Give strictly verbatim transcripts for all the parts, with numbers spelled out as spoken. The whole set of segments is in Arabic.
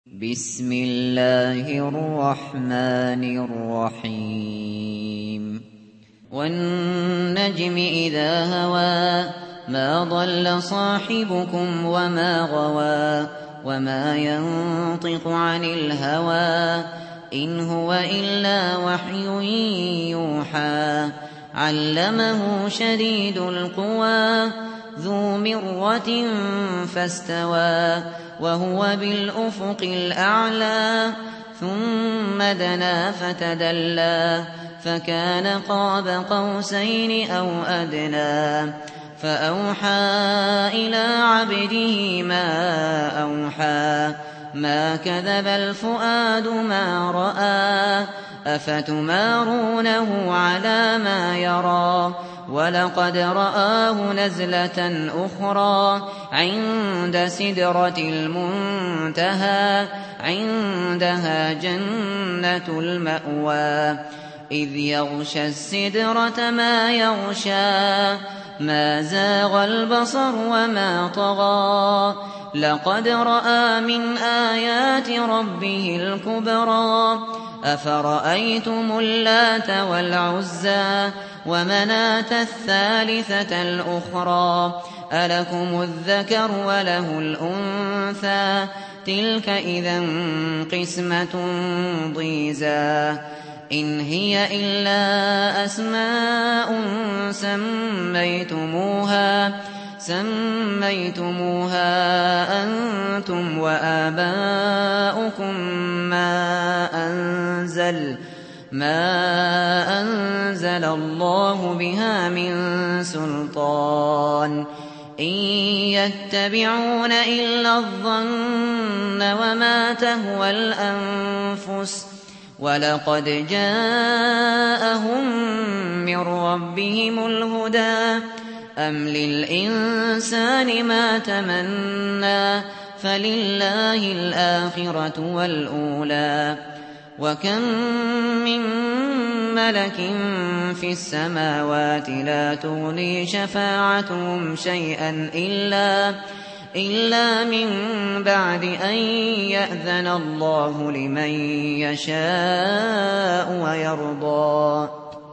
بسم الله الرحمن الرحيم والنجم إذا هوى ما ضل صاحبكم وما غوى وما ينطق عن الهوى إن هو إلا وحي يوحى علمه شديد القوى ذو مرة فاستوى وهو بالأفق الأعلى ثم دنا فتدلى فكان قاب قوسين أو أدنى فأوحى إلى عبده ما أوحى ما كذب الفؤاد ما رأى أفتمارونه على ما يرى ولقد رآه نزلة أخرى عند سدرة المنتهى عندها جنة المأوى إذ يغشى السدرة ما يغشى ما زاغ البصر وما طغى لقد رأى من آيات ربه الكبرى أفرأيتم اللات والعزى ومناة الثالثة الأخرى ألكم الذكر وله الأنثى تلك إذا قسمة ضيزى إن هي إلا أسماء سميتموها سميتموها أنتم وآباؤكم ما أنزل ما أنزل الله بها من سلطان إن يتبعون إلا الظن وما تهوى الأنفس ولقد جاءهم من ربهم الهدى أم للإنسان ما تمنى فلله الآخرة والأولى وكم من ملك في السماوات لا تغني شفاعتهم شيئا إلا إلا من بعد أن يأذن الله لمن يشاء ويرضى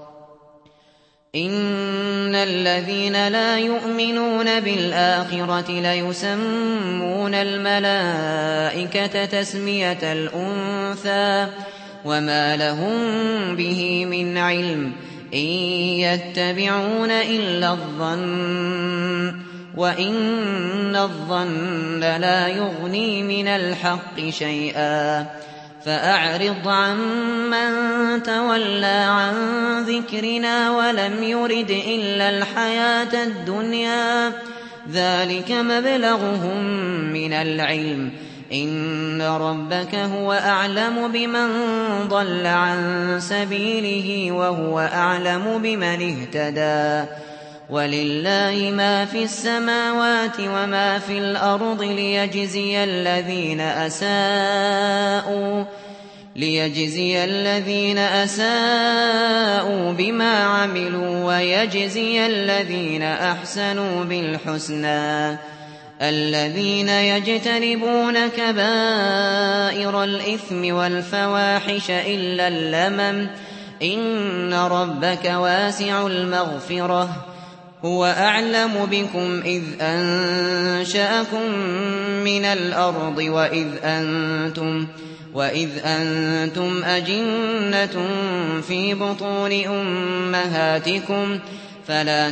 إن الذين لا يؤمنون بالآخرة ليسمون الملائكة تسمية الأنثى وما لهم به من علم إن يتبعون إلا الظن وإن الظن لا يغني من الحق شيئا فأعرض عمن تولى عن ذكرنا ولم يرد إلا الحياة الدنيا ذلك مبلغهم من العلم إن ربك هو أعلم بمن ضل عن سبيله وهو أعلم بمن اهتدى ولله ما في السماوات وما في الأرض ليجزي الذين أساءوا ليجزي الذين أساءوا بما عملوا ويجزي الذين أحسنوا بالحسنى الذين يجتنبون كبائر الإثم والفواحش إلا اللمم إن ربك واسع المغفرة هو أعلم بكم إذ أنشأكم من الأرض وإذ أنتم وإذ أنتم أجنة في بطون أمهاتكم فلا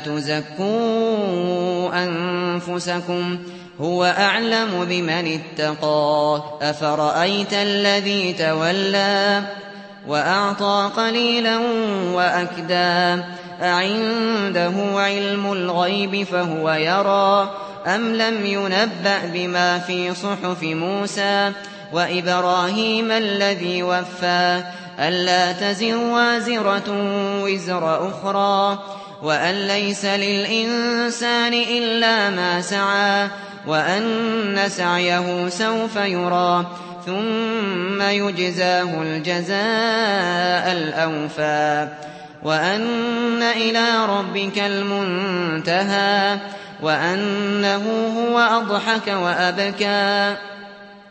تزكوا أنفسكم هو أعلم بمن اتقى أفرأيت الذي تولى وأعطى قليلا وأكدى أعنده علم الغيب فهو يرى أم لم ينبأ بما في صحف موسى وإبراهيم الذي وفى ألا تزر وازرة وزر أخرى وأن ليس للإنسان إلا ما سعى وأن سعيه سوف يرى ثم يجزاه الجزاء الأوفى وأن إلى ربك المنتهى وأنه هو أضحك وأبكى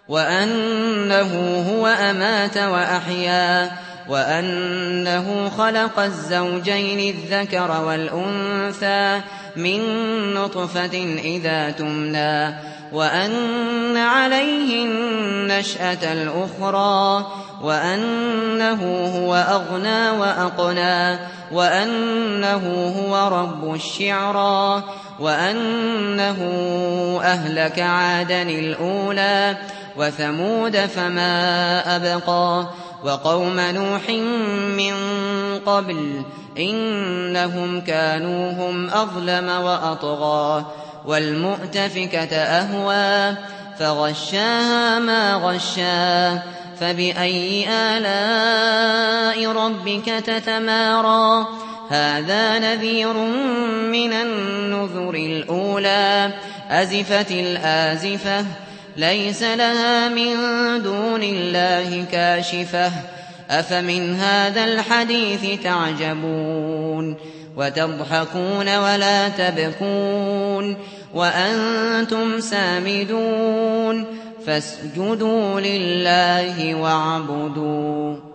وأنه هو أمات وأحيا وأنه خلق الزوجين الذكر والأنثى من نطفة إذا تمنى وأن عليه النشأة الأخرى وأنه هو أغنى وأقنى وأنه هو رب الشعرى وأنه أهلك عادا الأولى وثمود فما أبقى وقوم نوح من قبل إنهم كانوا هم أظلم وأطغى والمؤتفكة أهوى فغشاها ما غشا فبأي آلاء ربك تتمارى هذا نذير من النذر الأولى أزفت الآزفة ليس لها من دون الله كاشفة أفمن هذا الحديث تعجبون وتضحكون ولا تبكون وأنتم سامدون فاسجدوا لله واعبدوا